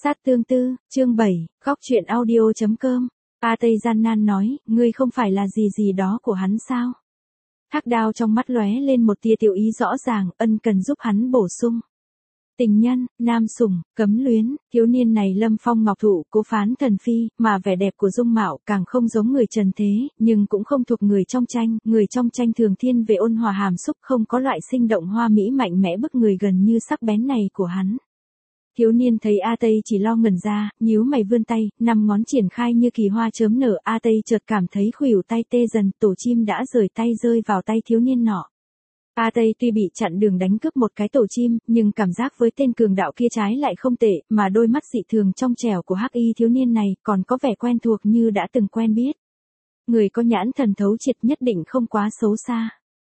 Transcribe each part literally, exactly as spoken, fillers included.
Sát tương tư, chương bảy, góc truyện audio.com. A Tây gian nan nói, ngươi không phải là gì gì đó của hắn sao? Hắc Đao trong mắt lóe lên một tia tiểu ý rõ ràng, ân cần giúp hắn bổ sung. Tình nhân, nam sủng, cấm luyến, thiếu niên này lâm phong ngọc thụ, cố phán thần phi, mà vẻ đẹp của dung mạo càng không giống người trần thế, nhưng cũng không thuộc người trong tranh, người trong tranh thường thiên về ôn hòa hàm xúc, không có loại sinh động hoa mỹ mạnh mẽ bức người gần như sắc bén này của hắn. Thiếu niên thấy A Tây chỉ lo ngẩn ra, nhíu mày vươn tay, năm ngón triển khai như kỳ hoa chớm nở. A Tây chợt cảm thấy khuỷu tay tê dần, tổ chim đã rời tay rơi vào tay thiếu niên nọ. A Tây tuy bị chặn đường đánh cướp một cái tổ chim, nhưng cảm giác với tên cường đạo kia trái lại không tệ, mà đôi mắt dị thường trong trẻo của hắc y thiếu niên này còn có vẻ quen thuộc như đã từng quen biết. Người có nhãn thần thấu triệt nhất định không quá xấu xa.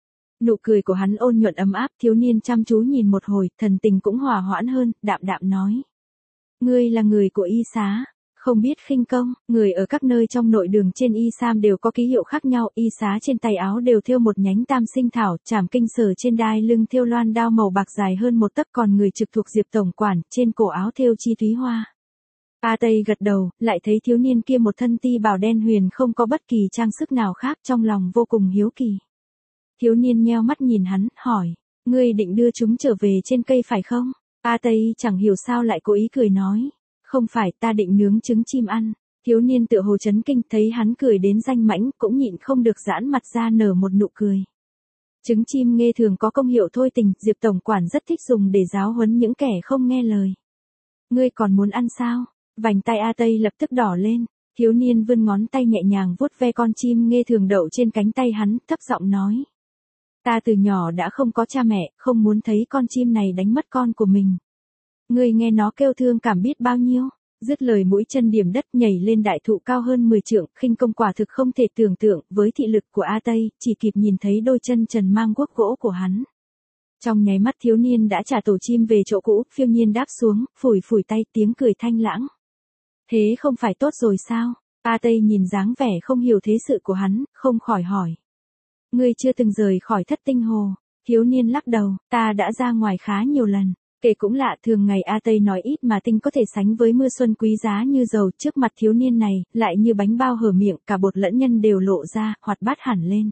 Nụ cười của hắn ôn nhuận ấm áp, thiếu niên chăm chú nhìn một hồi, thần tình cũng hòa hoãn hơn, đạm đạm nói. Ngươi là người của Y Xá, không biết khinh công, người ở các nơi trong nội đường trên Y Sam đều có ký hiệu khác nhau, Y Xá trên tay áo đều thêu một nhánh tam sinh thảo, trảm kinh sở trên đai lưng thêu loan đao màu bạc dài hơn một tấc, còn người trực thuộc Diệp tổng quản, trên cổ áo thêu chi thúy hoa. A Tây gật đầu, lại thấy thiếu niên kia một thân ti bào đen huyền không có bất kỳ trang sức nào khác, trong lòng vô cùng hiếu kỳ. Thiếu niên nheo mắt nhìn hắn, hỏi, ngươi định đưa chúng trở về trên cây phải không? A Tây chẳng hiểu sao lại cố ý cười nói, không phải, ta định nướng trứng chim ăn. Thiếu niên tựa hồ chấn kinh, thấy hắn cười đến danh mãnh, cũng nhịn không được giãn mặt ra nở một nụ cười. Trứng chim nghe thường có công hiệu thôi tình, Diệp tổng quản rất thích dùng để giáo huấn những kẻ không nghe lời. Ngươi còn muốn ăn sao? Vành tay A Tây lập tức đỏ lên. Thiếu niên vươn ngón tay nhẹ nhàng vuốt ve con chim nghe thường đậu trên cánh tay hắn, thấp giọng nói. Ta từ nhỏ đã không có cha mẹ, không muốn thấy con chim này đánh mất con của mình. Ngươi nghe nó kêu thương cảm biết bao nhiêu. Dứt lời mũi chân điểm đất nhảy lên đại thụ cao hơn mười trượng, khinh công quả thực không thể tưởng tượng, với thị lực của A Tây, chỉ kịp nhìn thấy đôi chân trần mang guốc gỗ của hắn. Trong nháy mắt thiếu niên đã trả tổ chim về chỗ cũ, phiêu nhiên đáp xuống, phủi phủi tay, tiếng cười thanh lãng. Thế không phải tốt rồi sao? A Tây nhìn dáng vẻ không hiểu thế sự của hắn, không khỏi hỏi. Ngươi chưa từng rời khỏi Thất Tinh Hồ. Thiếu niên lắc đầu, ta đã ra ngoài khá nhiều lần. Kể cũng lạ, thường ngày A Tây nói ít mà tinh có thể sánh với mưa xuân quý giá như dầu, trước mặt thiếu niên này, lại như bánh bao hở miệng, cả bột lẫn nhân đều lộ ra, hoạt bát hẳn lên.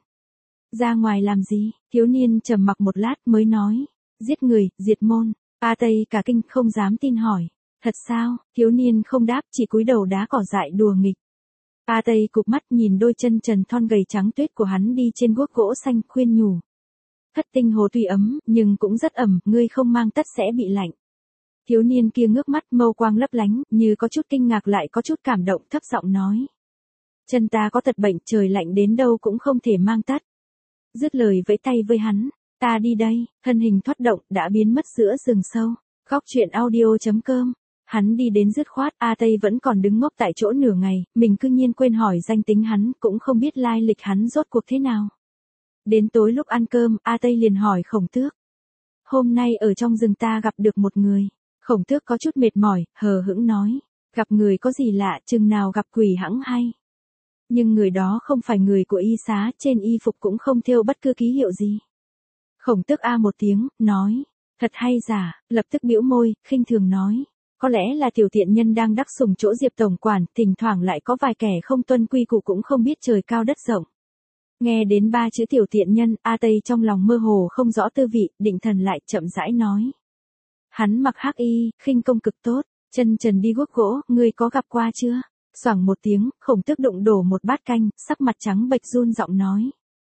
Ra ngoài làm gì? Thiếu niên trầm mặc một lát mới nói. Giết người, diệt môn. A Tây cả kinh không dám tin hỏi. Thật sao? Thiếu niên không đáp, chỉ cúi đầu đá cỏ dại đùa nghịch. A Tây cụp mắt nhìn đôi chân trần thon gầy trắng tuyết của hắn đi trên guốc gỗ xanh, khuyên nhủ. Thất Tinh Hồ tuy ấm, nhưng cũng rất ẩm, ngươi không mang tất sẽ bị lạnh. Thiếu niên kia ngước mắt, mâu quang lấp lánh, như có chút kinh ngạc lại có chút cảm động, thấp giọng nói. Chân ta có tật bệnh, trời lạnh đến đâu cũng không thể mang tất. Dứt lời vẫy tay với hắn, ta đi đây, thân hình thoát động, đã biến mất giữa rừng sâu. Góc truyện audio.com. Hắn đi đến dứt khoát, A Tây vẫn còn đứng ngốc tại chỗ nửa ngày, mình cư nhiên quên hỏi danh tính hắn, cũng không biết lai lịch hắn rốt cuộc thế nào. Đến tối lúc ăn cơm, A Tây liền hỏi Khổng Tước. Hôm nay ở trong rừng ta gặp được một người. Khổng Tước có chút mệt mỏi, hờ hững nói. Gặp người có gì lạ, chừng nào gặp quỷ hẵng hay. Nhưng người đó không phải người của Y Xá, trên y phục cũng không thêu bất cứ ký hiệu gì. Khổng Tước a một tiếng, nói. Thật hay giả, lập tức bĩu môi, khinh thường nói. Có lẽ là tiểu tiện nhân đang đắc sủng chỗ Diệp tổng quản, thỉnh thoảng lại có vài kẻ không tuân quy củ cũng không biết trời cao đất rộng. Nghe đến ba chữ tiểu tiện nhân, A Tây trong lòng mơ hồ không rõ tư vị, định thần lại chậm rãi nói. Hắn mặc hắc y, khinh công cực tốt, chân trần đi guốc gỗ, ngươi có gặp qua chưa? Xoảng một tiếng, Khổng Tước đụng đổ một bát canh, sắc mặt trắng bệch run giọng nói.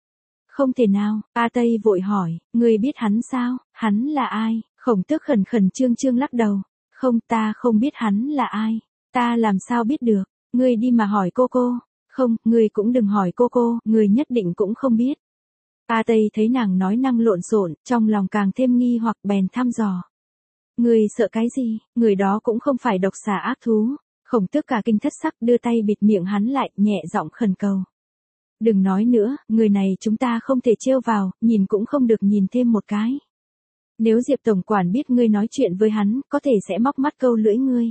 Không thể nào, A Tây vội hỏi, ngươi biết hắn sao, hắn là ai? Khổng Tước khẩn khẩn trương trương lắc đầu. Không, ta không biết hắn là ai. Ta làm sao biết được, ngươi đi mà hỏi cô cô. Không, ngươi cũng đừng hỏi cô cô, ngươi nhất định cũng không biết. A Tây thấy nàng nói năng lộn xộn, trong lòng càng thêm nghi hoặc bèn thăm dò. Ngươi sợ cái gì, người đó cũng không phải độc xà ác thú. Khổng Tước cả kinh thất sắc đưa tay bịt miệng hắn lại, nhẹ giọng khẩn cầu. Đừng nói nữa, người này chúng ta không thể trêu vào, nhìn cũng không được nhìn thêm một cái. Nếu Diệp tổng quản biết ngươi nói chuyện với hắn, có thể sẽ móc mắt câu lưỡi ngươi.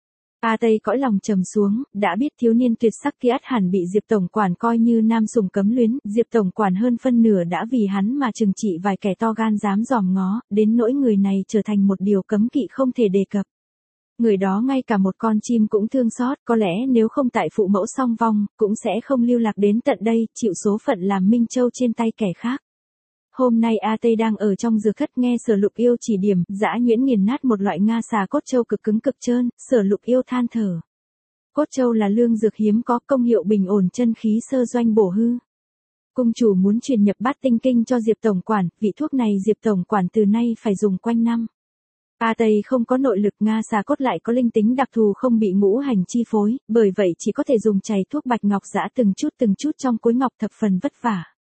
A Tây cõi lòng trầm xuống, đã biết thiếu niên tuyệt sắc kia ắt hẳn bị Diệp tổng quản coi như nam sủng cấm luyến, Diệp tổng quản hơn phân nửa đã vì hắn mà trừng trị vài kẻ to gan dám dòm ngó, đến nỗi người này trở thành một điều cấm kỵ không thể đề cập. Người đó ngay cả một con chim cũng thương xót, có lẽ nếu không tại phụ mẫu song vong, cũng sẽ không lưu lạc đến tận đây, chịu số phận làm Minh Châu trên tay kẻ khác. Hôm nay A Tây đang ở trong dược thất nghe Sở Lục Yêu chỉ điểm, dã nhuyễn nghiền nát một loại nga xà cốt châu cực cứng cực trơn, Sở Lục Yêu than thở. Cốt châu là lương dược hiếm có, công hiệu bình ổn chân khí, sơ doanh bổ hư. Cung chủ muốn truyền nhập Bát Tinh Kinh cho Diệp tổng quản, vị thuốc này Diệp tổng quản từ nay phải dùng quanh năm. A Tây không có nội lực, nga xà cốt lại có linh tính đặc thù không bị ngũ hành chi phối, bởi vậy chỉ có thể dùng chày thuốc bạch ngọc giã từng chút từng chút trong cối ngọc, thập phần vất vả.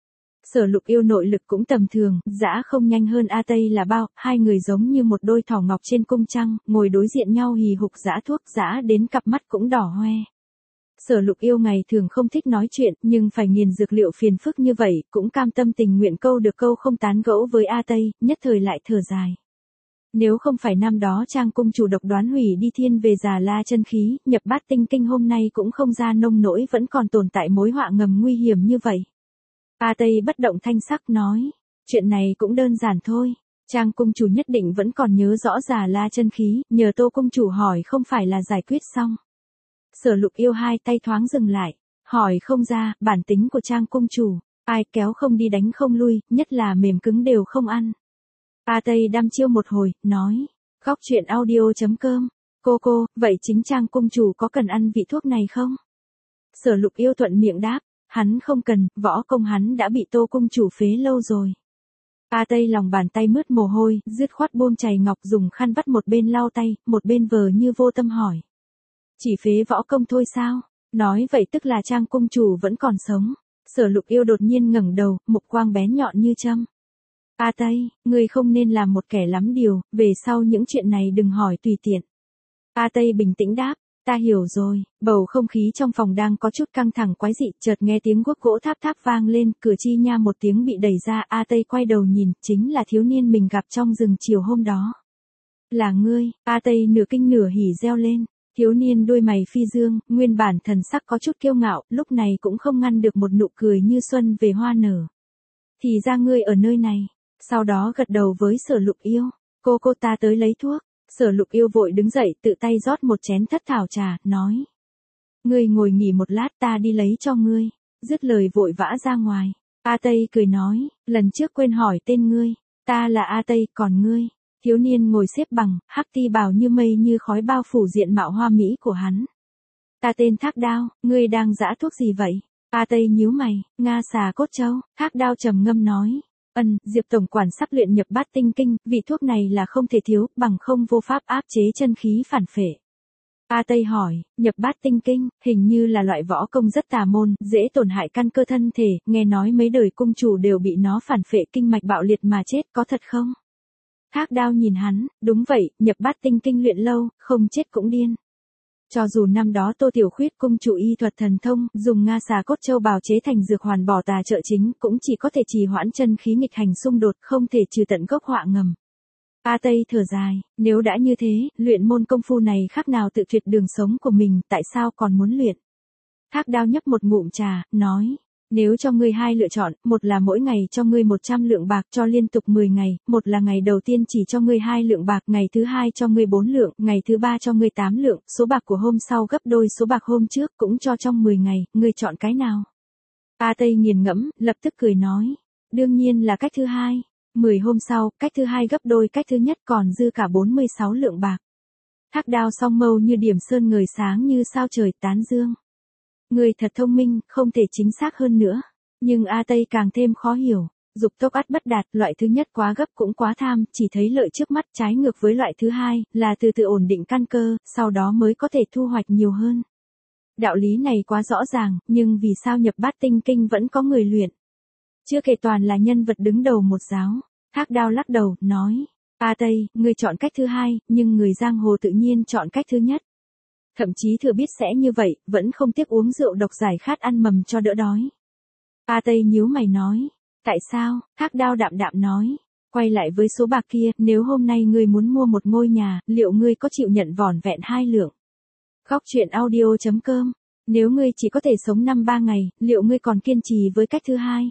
Sở Lục Yêu nội lực cũng tầm thường, giã không nhanh hơn A Tây là bao, hai người giống như một đôi thỏ ngọc trên cung trăng, ngồi đối diện nhau hì hục giã thuốc, giã đến cặp mắt cũng đỏ hoe. Sở Lục Yêu ngày thường không thích nói chuyện, nhưng phải nghiền dược liệu phiền phức như vậy, cũng cam tâm tình nguyện câu được câu không tán gẫu với A Tây, nhất thời lại thở dài. Nếu không phải năm đó Trang cung chủ độc đoán hủy đi thiên về Già La chân khí, nhập Bát Tinh Kinh hôm nay cũng không ra nông nỗi, vẫn còn tồn tại mối họa ngầm nguy hiểm như vậy. A Tây bất động thanh sắc nói, chuyện này cũng đơn giản thôi. Trang cung chủ nhất định vẫn còn nhớ rõ Già La chân khí, nhờ Tô cung chủ hỏi không phải là giải quyết xong. Sở Lục Yêu hai tay thoáng dừng lại, hỏi không ra, bản tính của Trang cung chủ, ai kéo không đi đánh không lui, nhất là mềm cứng đều không ăn. A Tây đăm chiêu một hồi, nói, góc chuyện audio chấm com, cô cô, vậy chính Trang cung chủ có cần ăn vị thuốc này không? Sở Lục Yêu thuận miệng đáp, hắn không cần, võ công hắn đã bị Tô cung chủ phế lâu rồi. A Tây lòng bàn tay mướt mồ hôi, dứt khoát buông chày ngọc, dùng khăn vắt một bên lau tay, một bên vờ như vô tâm hỏi. Chỉ phế võ công thôi sao? Nói vậy tức là Trang cung chủ vẫn còn sống. Sở Lục Yêu đột nhiên ngẩng đầu, mục quang bén nhọn như châm. A Tây, ngươi không nên làm một kẻ lắm điều, về sau những chuyện này đừng hỏi tùy tiện. A Tây bình tĩnh đáp, ta hiểu rồi. Bầu không khí trong phòng đang có chút căng thẳng quái dị, chợt nghe tiếng guốc gỗ tháp tháp vang lên, cửa chi nha một tiếng bị đẩy ra, A Tây quay đầu nhìn, chính là thiếu niên mình gặp trong rừng chiều hôm đó. Là ngươi, A Tây nửa kinh nửa hỉ reo lên. Thiếu niên đôi mày phi dương, nguyên bản thần sắc có chút kiêu ngạo, lúc này cũng không ngăn được một nụ cười như xuân về hoa nở. Thì ra ngươi ở nơi này. Sau đó gật đầu với Sở Lục Yêu, cô cô ta tới lấy thuốc. Sở Lục Yêu vội đứng dậy, tự tay rót một chén thất thảo trà, nói. Ngươi ngồi nghỉ một lát, ta đi lấy cho ngươi. Dứt lời vội vã ra ngoài. A Tây cười nói, lần trước quên hỏi tên ngươi, ta là A Tây, còn ngươi. Thiếu niên ngồi xếp bằng, hắc ti bào như mây như khói bao phủ diện mạo hoa mỹ của hắn. Ta tên Thác Đao, ngươi đang giã thuốc gì vậy? A Tây nhíu mày, nga xà cốt châu. Thác Đao trầm ngâm nói. Ân, Diệp tổng quản sắp luyện nhập Bát Tinh Kinh, vị thuốc này là không thể thiếu, bằng không vô pháp áp chế chân khí phản phệ. A Tây hỏi, nhập Bát Tinh Kinh, hình như là loại võ công rất tà môn, dễ tổn hại căn cơ thân thể, nghe nói mấy đời cung chủ đều bị nó phản phệ kinh mạch bạo liệt mà chết, có thật không? Thác Đao nhìn hắn, đúng vậy, nhập Bát Tinh Kinh luyện lâu, không chết cũng điên. Cho dù năm đó Tô Tiểu Khuyết cung chủ y thuật thần thông, dùng nga xà cốt châu bào chế thành dược hoàn bỏ tà trợ chính, cũng chỉ có thể trì hoãn chân khí nghịch hành xung đột, không thể trừ tận gốc họa ngầm. A Tây thở dài, nếu đã như thế, luyện môn công phu này khác nào tự tuyệt đường sống của mình, tại sao còn muốn luyện? Thác Đao nhấp một ngụm trà, nói. Nếu cho ngươi hai lựa chọn, một là mỗi ngày cho ngươi một trăm lượng bạc cho liên tục mười ngày, một là ngày đầu tiên chỉ cho ngươi hai lượng bạc, ngày thứ hai cho ngươi bốn lượng, ngày thứ ba cho ngươi tám lượng, số bạc của hôm sau gấp đôi số bạc hôm trước cũng cho trong mười ngày, ngươi chọn cái nào? A Tây nghiền ngẫm, lập tức cười nói, đương nhiên là cách thứ hai, mười hôm sau, cách thứ hai gấp đôi cách thứ nhất còn dư cả bốn mươi sáu lượng bạc. Thác Đao song mâu như điểm sơn ngời sáng như sao trời tán dương. Người thật thông minh, không thể chính xác hơn nữa. Nhưng A Tây càng thêm khó hiểu. Dục tốc ắt bất đạt, loại thứ nhất quá gấp cũng quá tham, chỉ thấy lợi trước mắt, trái ngược với loại thứ hai, là từ từ ổn định căn cơ, sau đó mới có thể thu hoạch nhiều hơn. Đạo lý này quá rõ ràng, nhưng vì sao nhập Bát Tinh Kinh vẫn có người luyện? Chưa kể toàn là nhân vật đứng đầu một giáo. Thác Đao lắc đầu, nói. A Tây, người chọn cách thứ hai, nhưng người giang hồ tự nhiên chọn cách thứ nhất. Thậm chí thừa biết sẽ như vậy, vẫn không tiếc uống rượu độc giải khát ăn mầm cho đỡ đói. A Tây nhíu mày nói. Tại sao? Thác Đao đạm đạm nói. Quay lại với số bạc kia, nếu hôm nay ngươi muốn mua một ngôi nhà, liệu ngươi có chịu nhận vỏn vẹn hai lượng? Góc chuyện audio chấm com. Nếu ngươi chỉ có thể sống năm ba ngày, liệu ngươi còn kiên trì với cách thứ hai?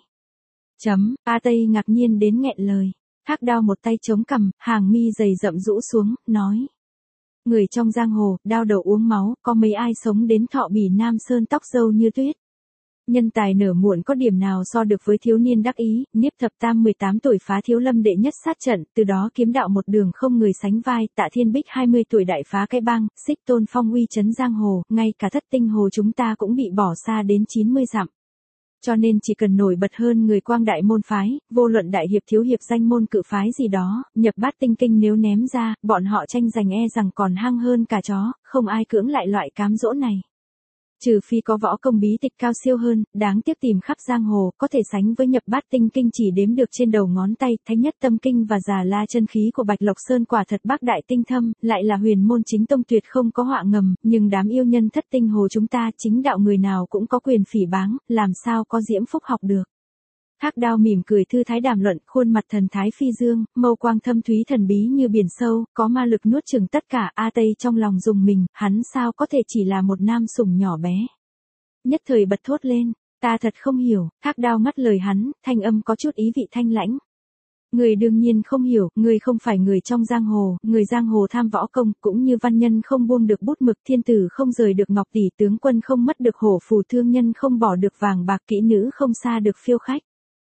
Chấm. A Tây ngạc nhiên đến nghẹn lời. Thác Đao một tay chống cằm, hàng mi dày rậm rũ xuống, nói. Người trong giang hồ, đao đầu uống máu, có mấy ai sống đến thọ bỉ Nam Sơn tóc râu như tuyết. Nhân tài nở muộn có điểm nào so được với thiếu niên đắc ý, Niếp Thập Tam mười tám tuổi phá Thiếu Lâm đệ nhất sát trận, từ đó kiếm đạo một đường không người sánh vai, Tạ Thiên Bích hai mươi tuổi đại phá cái bang, Xích Tôn phong uy chấn giang hồ, ngay cả Thất Tinh hồ chúng ta cũng bị bỏ xa đến chín mươi dặm. Cho nên chỉ cần nổi bật hơn người Quang Đại môn phái, vô luận đại hiệp thiếu hiệp danh môn cự phái gì đó, nhập bát tinh kinh nếu ném ra, bọn họ tranh giành e rằng còn hăng hơn cả chó, không ai cưỡng lại loại cám dỗ này. Trừ phi có võ công bí tịch cao siêu hơn, đáng tiếc tìm khắp giang hồ, có thể sánh với nhập bát tinh kinh chỉ đếm được trên đầu ngón tay, Thánh Nhất Tâm Kinh và Già La chân khí của Bạch Lộc Sơn quả thật bác đại tinh thâm, lại là huyền môn chính tông tuyệt không có họa ngầm, nhưng đám yêu nhân Thất Tinh hồ chúng ta chính đạo người nào cũng có quyền phỉ báng, làm sao có diễm phúc học được. Thác Đao mỉm cười thư thái đàm luận, khuôn mặt thần thái phi dương, mâu quang thâm thúy thần bí như biển sâu, có ma lực nuốt chửng tất cả. A Tây trong lòng dùng mình, hắn sao có thể chỉ là một nam sủng nhỏ bé. Nhất thời bật thốt lên, ta thật không hiểu. Thác Đao ngắt lời hắn, thanh âm có chút ý vị thanh lãnh. Người đương nhiên không hiểu, người không phải người trong giang hồ, người giang hồ tham võ công, cũng như văn nhân không buông được bút mực, thiên tử không rời được ngọc tỷ, tướng quân không mất được hổ phù, thương nhân không bỏ được vàng bạc, kỹ nữ không xa được phiêu khách.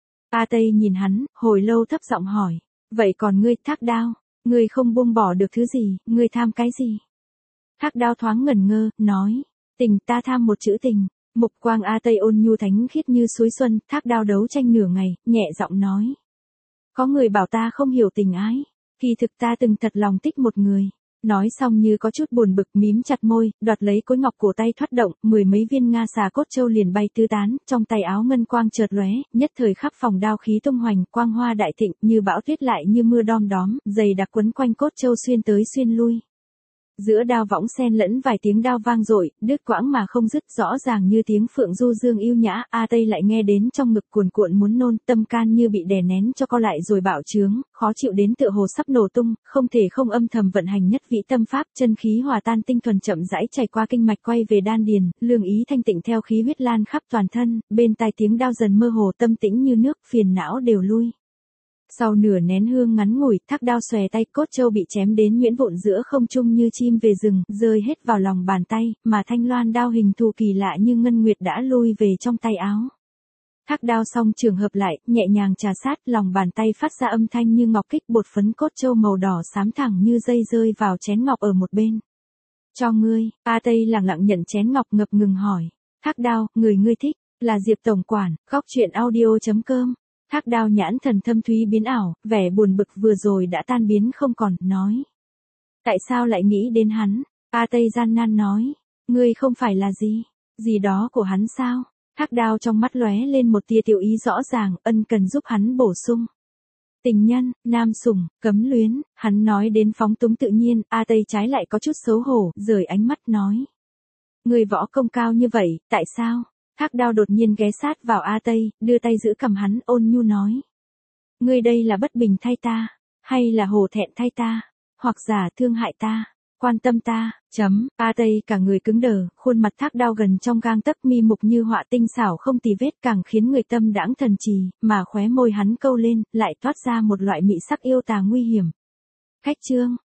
A Tây nhìn hắn, hồi lâu thấp giọng hỏi, vậy còn ngươi, Thác Đao, ngươi không buông bỏ được thứ gì, ngươi tham cái gì? Thác Đao thoáng ngẩn ngơ, nói, tình, ta tham một chữ tình. Mục quang A Tây ôn nhu thánh khiết như suối xuân, Thác Đao đấu tranh nửa ngày, nhẹ giọng nói, có người bảo ta không hiểu tình ái, kỳ thực ta từng thật lòng thích một người. Nói xong như có chút buồn bực, mím chặt môi, đoạt lấy cối ngọc cổ tay thoát động, mười mấy viên nga xà cốt châu liền bay tứ tán, trong tay áo ngân quang chợt lóe, nhất thời khắp phòng đao khí tung hoành, quang hoa đại thịnh, như bão tuyết lại như mưa đom đóm, dày đặc quấn quanh cốt châu xuyên tới xuyên lui. Giữa đao võng xen lẫn vài tiếng đao vang dội, đứt quãng mà không dứt, rõ ràng như tiếng phượng du dương yêu nhã. A Tây lại nghe đến trong ngực cuồn cuộn muốn nôn, tâm can như bị đè nén cho co lại rồi bạo trướng, khó chịu đến tựa hồ sắp nổ tung, không thể không âm thầm vận hành nhất vị tâm pháp, chân khí hòa tan tinh thuần chậm rãi chảy qua kinh mạch quay về đan điền, lương ý thanh tịnh theo khí huyết lan khắp toàn thân, bên tai tiếng đao dần mơ hồ, tâm tĩnh như nước, phiền não đều lui. Sau nửa nén hương ngắn ngủi, Thác Đao xòe tay, cốt châu bị chém đến nhuyễn vụn giữa không trung như chim về rừng, rơi hết vào lòng bàn tay, mà thanh loan đao hình thù kỳ lạ như ngân nguyệt đã lui về trong tay áo. Thác Đao xong trường hợp lại, nhẹ nhàng trà sát, lòng bàn tay phát ra âm thanh như ngọc kích, bột phấn cốt châu màu đỏ xám thẳng như dây rơi vào chén ngọc ở một bên. Cho ngươi. A Tây lặng lặng nhận chén ngọc, ngập ngừng hỏi, Thác Đao, người ngươi thích là Diệp tổng quản. Góc truyện audio chấm com. Thác Đao nhãn thần thâm thúy biến ảo, vẻ buồn bực vừa rồi đã tan biến không còn, nói, tại sao lại nghĩ đến hắn? A Tây gian nan nói, ngươi không phải là gì, gì đó của hắn sao? Thác Đao trong mắt lóe lên một tia tiểu ý rõ ràng, ân cần giúp hắn bổ sung. Tình nhân, nam sủng, cấm luyến, hắn nói đến phóng túng tự nhiên, A Tây trái lại có chút xấu hổ, rời ánh mắt nói, người võ công cao như vậy, tại sao? Thác Đao đột nhiên ghé sát vào A Tây, đưa tay giữ cầm hắn, ôn nhu nói, ngươi đây là bất bình thay ta, hay là hổ thẹn thay ta, hoặc giả thương hại ta, quan tâm ta, chấm. A Tây cả người cứng đờ, khuôn mặt Thác Đao gần trong gang tấc, mi mục như họa tinh xảo không tì vết, càng khiến người tâm đãng thần trì, mà khóe môi hắn câu lên, lại toát ra một loại mị sắc yêu tà nguy hiểm. Khách trương,